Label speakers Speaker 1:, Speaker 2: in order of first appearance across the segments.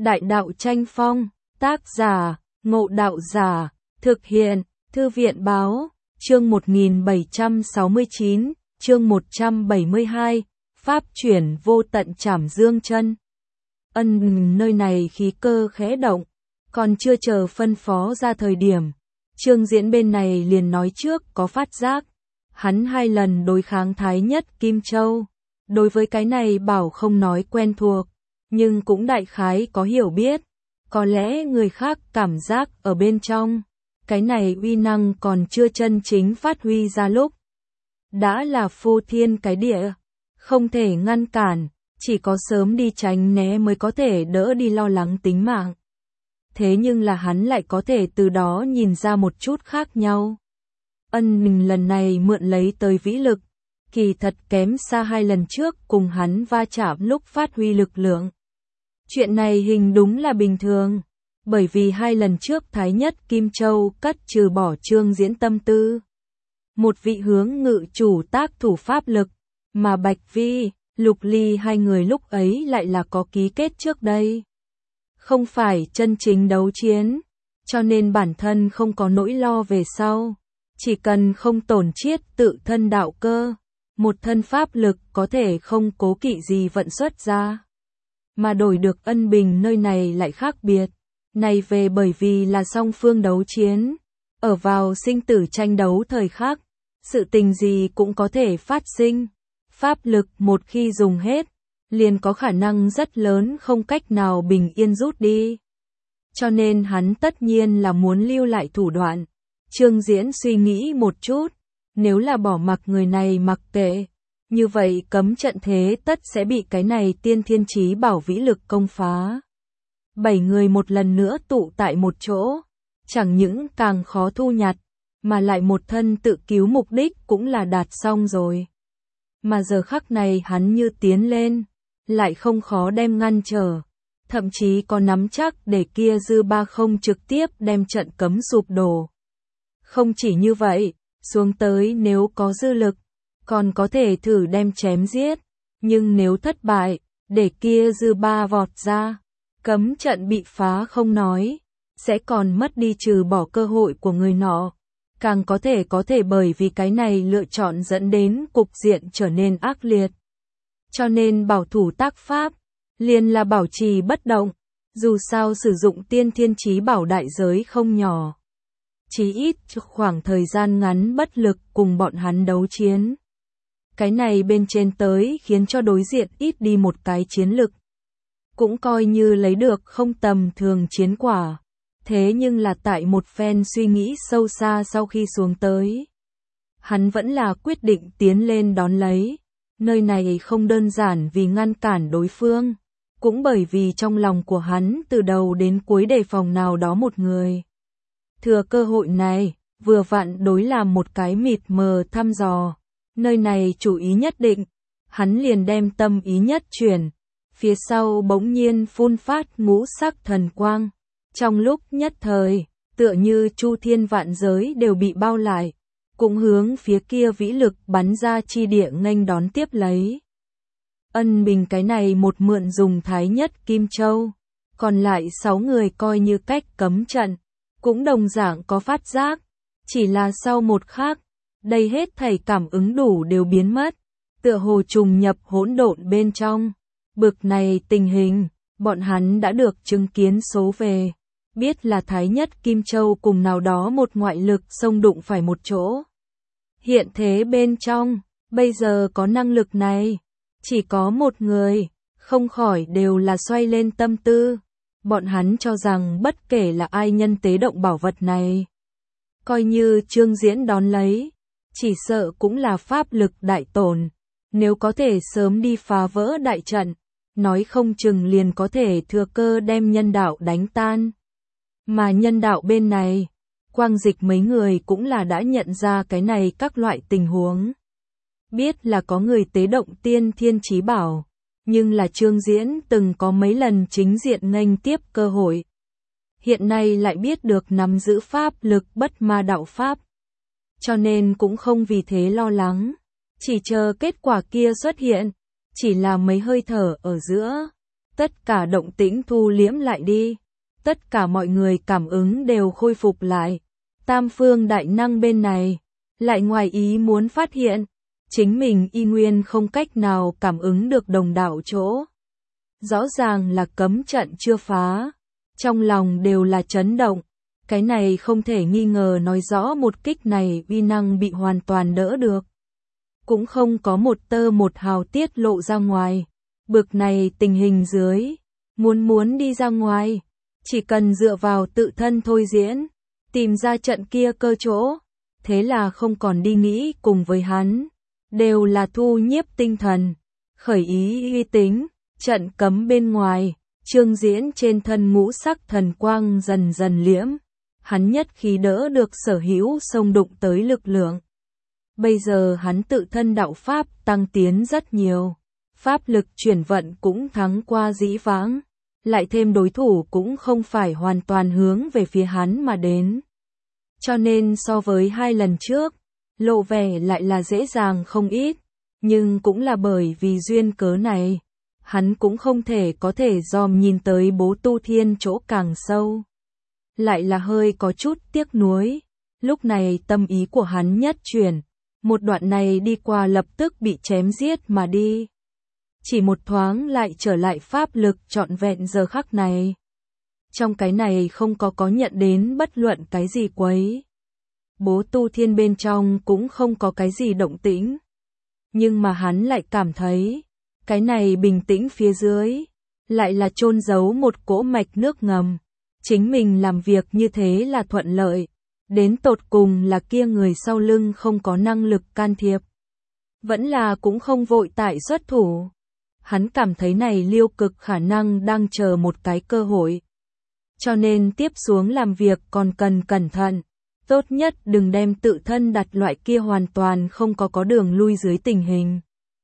Speaker 1: Đại đạo tranh phong, tác giả, Ngộ Đạo Giả, thực hiện, Thư viện báo, chương 1769, chương 172, Pháp chuyển vô tận trảm dương chân. Nơi này khí cơ khẽ động, còn chưa chờ phân phó ra thời điểm. Trương Diễn bên này liền nói trước có phát giác. Hắn 2 lần đối kháng Thái Nhất Kim Châu. Đối với cái này bảo không nói quen thuộc, nhưng cũng đại khái có hiểu biết. Có lẽ người khác cảm giác ở bên trong, cái này uy năng còn chưa chân chính phát huy ra lúc. Đã là phô thiên cái địa, không thể ngăn cản, chỉ có sớm đi tránh né mới có thể đỡ đi lo lắng tính mạng. Thế nhưng là hắn lại có thể từ đó nhìn ra một chút khác nhau. Mình lần này mượn lấy tới vĩ lực, kỳ thật kém xa 2 lần trước cùng hắn va chạm lúc phát huy lực lượng. Chuyện này hình đúng là bình thường, bởi vì 2 lần trước Thái Nhất Kim Châu cất trừ bỏ Trương Diễn tâm tư. Một vị hướng ngự chủ tác thủ pháp lực, mà Bạch Vi, Lục Ly 2 người lúc ấy lại là có ký kết trước đây. Không phải chân chính đấu chiến, cho nên bản thân không có nỗi lo về sau. Chỉ cần không tổn chiết tự thân đạo cơ, một thân pháp lực có thể không cố kỵ gì vận xuất ra. Mà đổi được Ân Bình nơi này lại khác biệt. Này về bởi vì là song phương đấu chiến, ở vào sinh tử tranh đấu thời khắc, sự tình gì cũng có thể phát sinh. Pháp lực một khi dùng hết, liền có khả năng rất lớn không cách nào bình yên rút đi. Cho nên hắn tất nhiên là muốn lưu lại thủ đoạn. Trương Diễn suy nghĩ một chút, nếu là bỏ mặc người này mặc kệ, như vậy cấm trận thế tất sẽ bị cái này tiên thiên chí bảo vĩ lực công phá. 7 người một lần nữa tụ tại một chỗ, chẳng những càng khó thu nhặt, mà lại một thân tự cứu mục đích cũng là đạt xong rồi. Mà giờ khắc này hắn như tiến lên, lại không khó đem ngăn trở, thậm chí có nắm chắc để kia dư ba không trực tiếp đem trận cấm sụp đổ. Không chỉ như vậy, xuống tới nếu có dư lực, còn có thể thử đem chém giết, nhưng nếu thất bại, để kia dư ba vọt ra, cấm trận bị phá không nói, sẽ còn mất đi trừ bỏ cơ hội của người nọ, càng có thể bởi vì cái này lựa chọn dẫn đến cục diện trở nên ác liệt. Cho nên bảo thủ tác pháp, liền là bảo trì bất động, dù sao sử dụng tiên thiên chí bảo đại giới không nhỏ. Chí ít khoảng thời gian ngắn bất lực cùng bọn hắn đấu chiến. Cái này bên trên tới khiến cho đối diện ít đi một cái chiến lực. Cũng coi như lấy được không tầm thường chiến quả. Thế nhưng là tại một phen suy nghĩ sâu xa sau khi xuống tới, hắn vẫn là quyết định tiến lên đón lấy. Nơi này không đơn giản vì ngăn cản đối phương, cũng bởi vì trong lòng của hắn từ đầu đến cuối đề phòng nào đó một người. Thừa cơ hội này, vừa vặn đối làm một cái mịt mờ thăm dò. Nơi này chủ ý nhất định, hắn liền đem tâm ý nhất chuyển. Phía sau bỗng nhiên phun phát ngũ sắc thần quang. Trong lúc nhất thời, tựa như chu thiên vạn giới đều bị bao lại, cũng hướng phía kia vĩ lực bắn ra chi địa nghênh đón tiếp lấy. Ân Bình cái này một mượn dùng Thái Nhất Kim Châu, còn lại 6 người coi như cách cấm trận, cũng đồng dạng có phát giác, chỉ là sau một khắc, đây hết thảy cảm ứng đủ đều biến mất, tựa hồ trùng nhập hỗn độn bên trong. Bực này tình hình, bọn hắn đã được chứng kiến số về, biết là Thái Nhất Kim Châu cùng nào đó một ngoại lực xông đụng phải một chỗ. Hiện thế bên trong, bây giờ có năng lực này, chỉ có một người, không khỏi đều là xoay lên tâm tư. Bọn hắn cho rằng bất kể là ai nhân tế động bảo vật này, coi như Trương Diễn đón lấy, chỉ sợ cũng là pháp lực đại tổn. Nếu có thể sớm đi phá vỡ đại trận, nói không chừng liền có thể thừa cơ đem nhân đạo đánh tan. Mà nhân đạo bên này, Quang Dịch mấy người cũng là đã nhận ra cái này các loại tình huống. Biết là có người tế động tiên thiên chí bảo, nhưng là Trương Diễn từng có mấy lần chính diện nghênh tiếp cơ hội. Hiện nay lại biết được nắm giữ pháp lực bất ma đạo pháp. Cho nên cũng không vì thế lo lắng, chỉ chờ kết quả kia xuất hiện, chỉ là mấy hơi thở ở giữa. Tất cả động tĩnh thu liễm lại đi. Tất cả mọi người cảm ứng đều khôi phục lại. Tam phương đại năng bên này lại ngoài ý muốn phát hiện, chính mình y nguyên không cách nào cảm ứng được đồng đạo chỗ. Rõ ràng là cấm trận chưa phá, trong lòng đều là chấn động. Cái này không thể nghi ngờ nói rõ một kích này uy năng bị hoàn toàn đỡ được. Cũng không có một tơ một hào tiết lộ ra ngoài. Bực này tình hình dưới, muốn đi ra ngoài, chỉ cần dựa vào tự thân thôi diễn, tìm ra trận kia cơ chỗ, thế là không còn đi nghĩ cùng với hắn, đều là thu nhiếp tinh thần, khởi ý uy tính, trận cấm bên ngoài, Trương Diễn trên thân ngũ sắc thần quang dần dần liễm, hắn nhất khí đỡ được sở hữu xông đụng tới lực lượng. Bây giờ hắn tự thân đạo pháp tăng tiến rất nhiều, pháp lực chuyển vận cũng thắng qua dĩ vãng, lại thêm đối thủ cũng không phải hoàn toàn hướng về phía hắn mà đến. Cho nên so với 2 lần trước, lộ vẻ lại là dễ dàng không ít, nhưng cũng là bởi vì duyên cớ này, hắn cũng không thể có thể dòm nhìn tới Bố Tu Thiên chỗ càng sâu. Lại là hơi có chút tiếc nuối, lúc này tâm ý của hắn nhất chuyển, một đoạn này đi qua lập tức bị chém giết mà đi. Chỉ một thoáng lại trở lại pháp lực trọn vẹn giờ khắc này. Trong cái này không có nhận đến bất luận cái gì quấy. Bố Tu Thiên bên trong cũng không có cái gì động tĩnh. Nhưng mà hắn lại cảm thấy, cái này bình tĩnh phía dưới, lại là chôn giấu một cỗ mạch nước ngầm. Chính mình làm việc như thế là thuận lợi, đến tột cùng là kia người sau lưng không có năng lực can thiệp. Vẫn là cũng không vội tại xuất thủ. Hắn cảm thấy này Liêu Cực khả năng đang chờ một cái cơ hội. Cho nên tiếp xuống làm việc còn cần cẩn thận. Tốt nhất đừng đem tự thân đặt loại kia hoàn toàn không có đường lui dưới tình hình.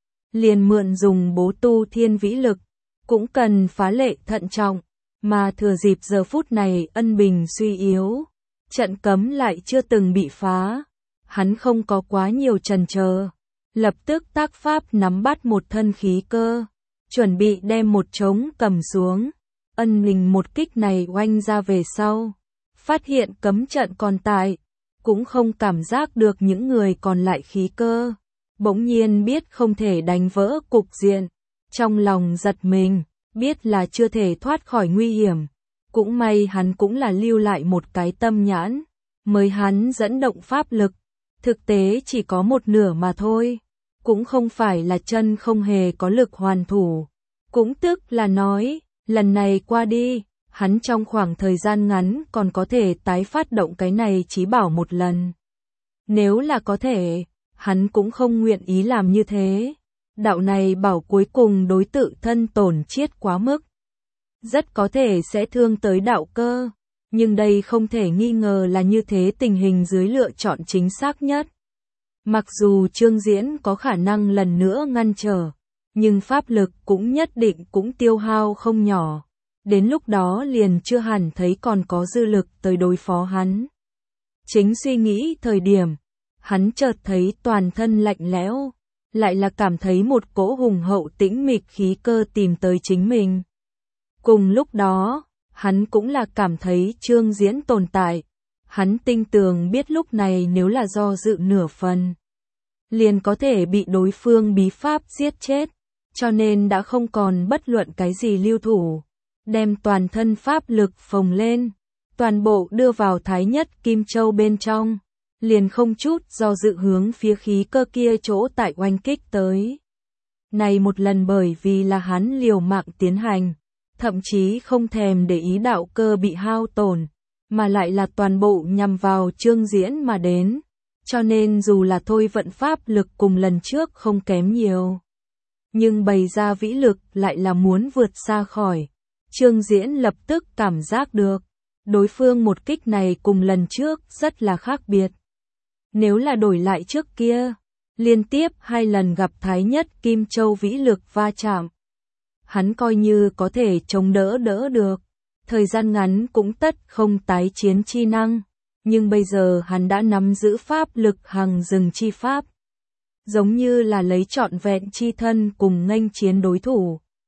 Speaker 1: Liền mượn dùng Bố Tu Thiên vĩ lực, cũng cần phá lệ thận trọng, mà thừa dịp giờ phút này ân bình suy yếu. Trận cấm lại chưa từng bị phá. Hắn không có quá nhiều chần chờ. Lập tức tác pháp nắm bắt một thân khí cơ, chuẩn bị đem một trống cầm xuống. Ân bình một kích này oanh ra về sau, phát hiện cấm trận còn tại, cũng không cảm giác được những người còn lại khí cơ. Bỗng nhiên biết không thể đánh vỡ cục diện, trong lòng giật mình, biết là chưa thể thoát khỏi nguy hiểm. Cũng may hắn cũng là lưu lại một cái tâm nhãn, mới hắn dẫn động pháp lực, thực tế chỉ có một nửa mà thôi. Cũng không phải là chân không hề có lực hoàn thủ. Cũng tức là nói, lần này qua đi, hắn trong khoảng thời gian ngắn còn có thể tái phát động cái này chí bảo một lần. Nếu là có thể, hắn cũng không nguyện ý làm như thế. Đạo này bảo cuối cùng đối tự thân tổn chiết quá mức. Rất có thể sẽ thương tới đạo cơ, nhưng đây không thể nghi ngờ là như thế tình hình dưới lựa chọn chính xác nhất. Mặc dù Trương Diễn có khả năng lần nữa ngăn trở, nhưng pháp lực cũng nhất định cũng tiêu hao không nhỏ. Đến lúc đó liền chưa hẳn thấy còn có dư lực tới đối phó hắn. Chính suy nghĩ thời điểm, hắn chợt thấy toàn thân lạnh lẽo, lại là cảm thấy một cỗ hùng hậu tĩnh mịch khí cơ tìm tới chính mình. Cùng lúc đó, hắn cũng là cảm thấy Trương Diễn tồn tại. Hắn tinh tường biết lúc này nếu là do dự nửa phần, liền có thể bị đối phương bí pháp giết chết, cho nên đã không còn bất luận cái gì lưu thủ, đem toàn thân pháp lực phồng lên, toàn bộ đưa vào Thái Nhất Kim Châu bên trong, liền không chút do dự hướng phía khí cơ kia chỗ tại oanh kích tới. Này một lần bởi vì là hắn liều mạng tiến hành, thậm chí không thèm để ý đạo cơ bị hao tổn, mà lại là toàn bộ nhằm vào Trương Diễn mà đến, cho nên dù là thôi vận pháp lực cùng lần trước không kém nhiều, nhưng bày ra vĩ lực lại là muốn vượt xa khỏi. Trương Diễn lập tức cảm giác được, đối phương một kích này cùng lần trước rất là khác biệt. Nếu là đổi lại trước kia, liên tiếp 2 lần gặp Thái Nhất Kim Châu vĩ lực va chạm, hắn coi như có thể chống đỡ được, thời gian ngắn cũng tất không tái chiến chi năng, nhưng bây giờ hắn đã nắm giữ pháp lực hằng rừng chi pháp, giống như là lấy trọn vẹn chi thân cùng nghênh chiến đối thủ.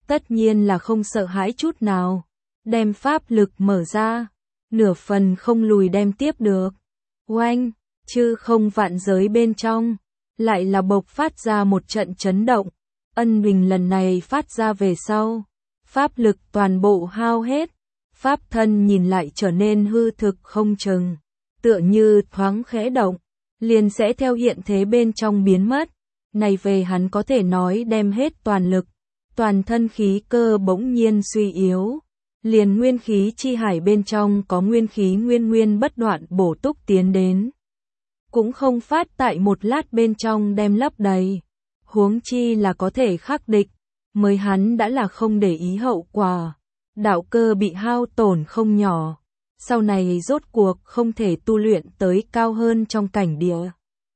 Speaker 1: tất nhiên là không sợ hãi chút nào, đem pháp lực mở ra, nửa phần không lùi đem tiếp được. Oanh, chứ không vạn giới bên trong, lại là bộc phát ra một trận chấn động, ân bình lần này phát ra về sau, pháp lực toàn bộ hao hết, pháp thân nhìn lại trở nên hư thực không chừng, tựa như thoáng khẽ động, liền sẽ theo hiện thế bên trong biến mất, này về hắn có thể nói đem hết toàn lực, toàn thân khí cơ bỗng nhiên suy yếu. Liền nguyên khí chi hải bên trong có nguyên khí nguyên nguyên bất đoạn bổ túc tiến đến. Cũng không phát tại một lát bên trong đem lấp đầy. Huống chi là có thể khắc địch, mới hắn đã là không để ý hậu quả. Đạo cơ bị hao tổn không nhỏ. Sau này rốt cuộc không thể tu luyện tới cao hơn trong cảnh địa.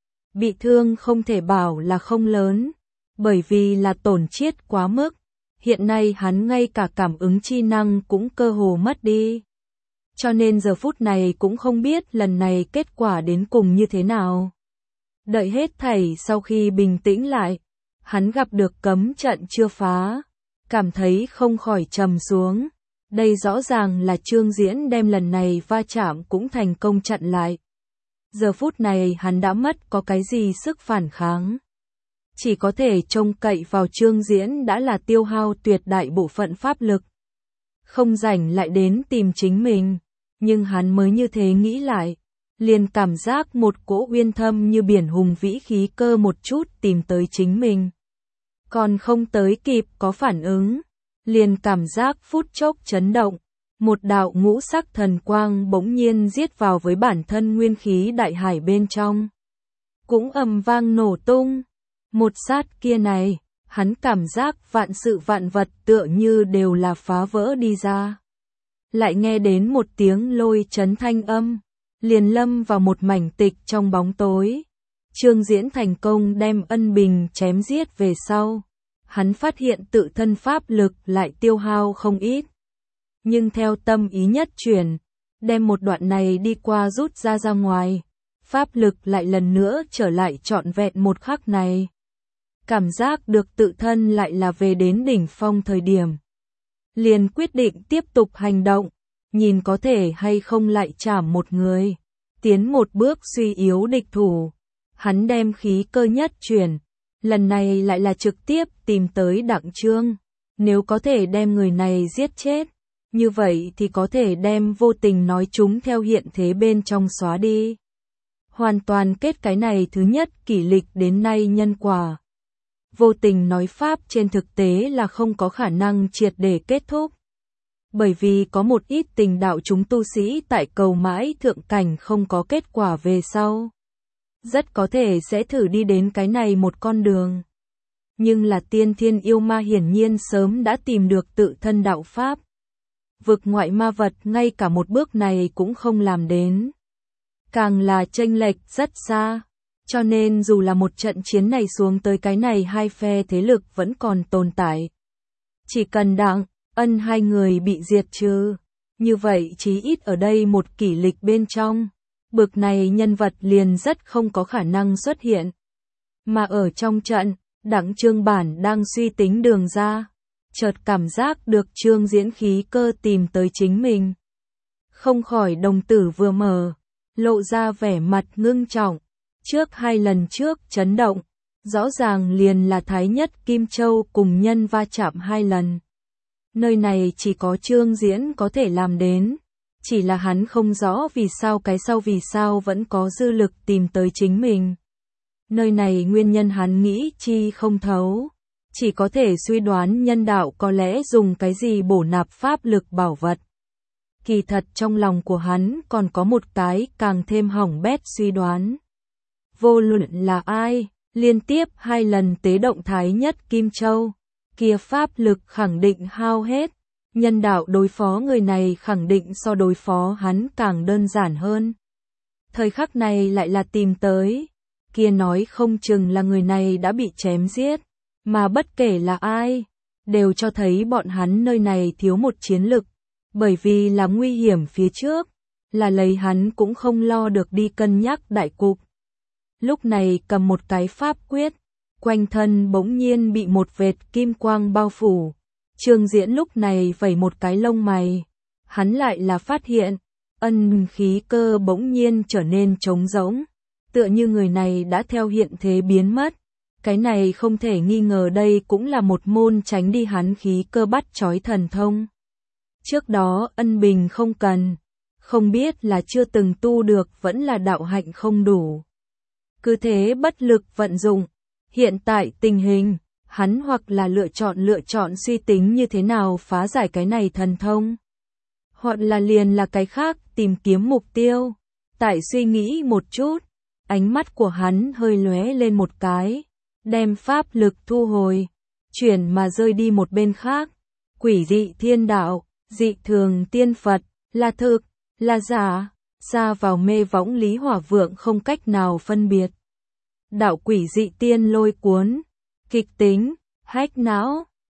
Speaker 1: Bị thương không thể bảo là không lớn, bởi vì là tổn chiết quá mức. Hiện nay hắn ngay cả cảm ứng chi năng cũng cơ hồ mất đi. Cho nên giờ phút này cũng không biết lần này kết quả đến cùng như thế nào. Đợi hết thảy sau khi bình tĩnh lại, hắn gặp được cấm trận chưa phá, cảm thấy không khỏi trầm xuống. Đây rõ ràng là Trương Diễn đem lần này va chạm cũng thành công chặn lại. Giờ phút này hắn đã mất có cái gì sức phản kháng. Chỉ có thể trông cậy vào Trương Diễn đã là tiêu hao tuyệt đại bộ phận pháp lực. Không rảnh lại đến tìm chính mình, nhưng hắn mới như thế nghĩ lại, liền cảm giác một cỗ uyên thâm như biển hùng vĩ khí cơ một chút tìm tới chính mình. Còn không tới kịp có phản ứng, liền cảm giác phút chốc chấn động, một đạo ngũ sắc thần quang bỗng nhiên giết vào với bản thân nguyên khí đại hải bên trong. Cũng ầm vang nổ tung. Một sát kia này, hắn cảm giác vạn sự vạn vật tựa như đều là phá vỡ đi ra. Lại nghe đến một tiếng lôi chấn thanh âm, liền lâm vào một mảnh tịch trong bóng tối. Trương Diễn thành công đem ân bình chém giết về sau. Hắn phát hiện tự thân pháp lực lại tiêu hao không ít. Nhưng theo tâm ý nhất chuyển, đem một đoạn này đi qua rút ra ngoài. Pháp lực lại lần nữa trở lại trọn vẹn một khắc này. Cảm giác được tự thân lại là về đến đỉnh phong thời điểm. Liền quyết định tiếp tục hành động, nhìn có thể hay không lại chảm một người. Tiến một bước suy yếu địch thủ. Hắn đem khí cơ nhất chuyển, lần này lại là trực tiếp tìm tới Đặng Trương. Nếu có thể đem người này giết chết, như vậy thì có thể đem vô tình nói chúng theo hiện thế bên trong xóa đi. Hoàn toàn kết cái này thứ nhất kỷ lịch đến nay nhân quả. Vô tình nói pháp trên thực tế là không có khả năng triệt để kết thúc. Bởi vì có một ít tình đạo chúng tu sĩ tại cầu mãi thượng cảnh không có kết quả về sau. Rất có thể sẽ thử đi đến cái này một con đường. Nhưng là tiên thiên yêu ma hiển nhiên sớm đã tìm được tự thân đạo pháp. Vực ngoại ma vật ngay cả một bước này cũng không làm đến. Càng là chênh lệch rất xa. Cho nên dù là một trận chiến này xuống tới cái này hai phe thế lực vẫn còn tồn tại. Chỉ cần Đặng, Ân hai người bị diệt trừ, như vậy chí ít ở đây một kỷ lịch bên trong, bực này nhân vật liền rất không có khả năng xuất hiện. Mà ở trong trận, Đặng Trương bản đang suy tính đường ra, chợt cảm giác được Trương Diễn khí cơ tìm tới chính mình. Không khỏi đồng tử vừa mở, lộ ra vẻ mặt ngưng trọng. Trước hai lần trước chấn động, rõ ràng liền là Thái Nhất Kim Châu cùng nhân va chạm hai lần. Nơi này chỉ có Trương Diễn có thể làm đến, chỉ là hắn không rõ vì sao cái sau vì sao vẫn có dư lực tìm tới chính mình. Nơi này nguyên nhân hắn nghĩ chi không thấu, chỉ có thể suy đoán nhân đạo có lẽ dùng cái gì bổ nạp pháp lực bảo vật. Kỳ thật trong lòng của hắn còn có một cái càng thêm hỏng bét suy đoán. Vô luận là ai, liên tiếp hai lần tế động Thái Nhất Kim Châu, kia pháp lực khẳng định hao hết, nhân đạo đối phó người này khẳng định so đối phó hắn càng đơn giản hơn. Thời khắc này lại là tìm tới, kia nói không chừng là người này đã bị chém giết, mà bất kể là ai, đều cho thấy bọn hắn nơi này thiếu một chiến lực, bởi vì là nguy hiểm phía trước, là lấy hắn cũng không lo được đi cân nhắc đại cục. Lúc này cầm một cái pháp quyết, quanh thân bỗng nhiên bị một vệt kim quang bao phủ, Trương Diễn lúc này vẩy một cái lông mày. Hắn lại là phát hiện, khí cơ bỗng nhiên trở nên trống rỗng. Tựa như người này đã theo hiện thế biến mất. Cái này không thể nghi ngờ đây cũng là một môn tránh đi hắn khí cơ bắt trói thần thông. Trước đó Ân Bình không cần, không biết là chưa từng tu được vẫn là đạo hạnh không đủ. Cứ thế bất lực vận dụng, hiện tại tình hình, hắn hoặc là lựa chọn suy tính như thế nào phá giải cái này thần thông. Hoặc là liền là cái khác tìm kiếm mục tiêu. Tại suy nghĩ một chút, ánh mắt của hắn hơi lóe lên một cái, đem pháp lực thu hồi, chuyển mà rơi đi một bên khác. Quỷ dị thiên đạo, dị thường tiên Phật, là thực, là giả, ra vào mê võng Lý Hỏa Vượng không cách nào phân biệt. Đạo quỷ dị tiên lôi cuốn, kịch tính, hách não,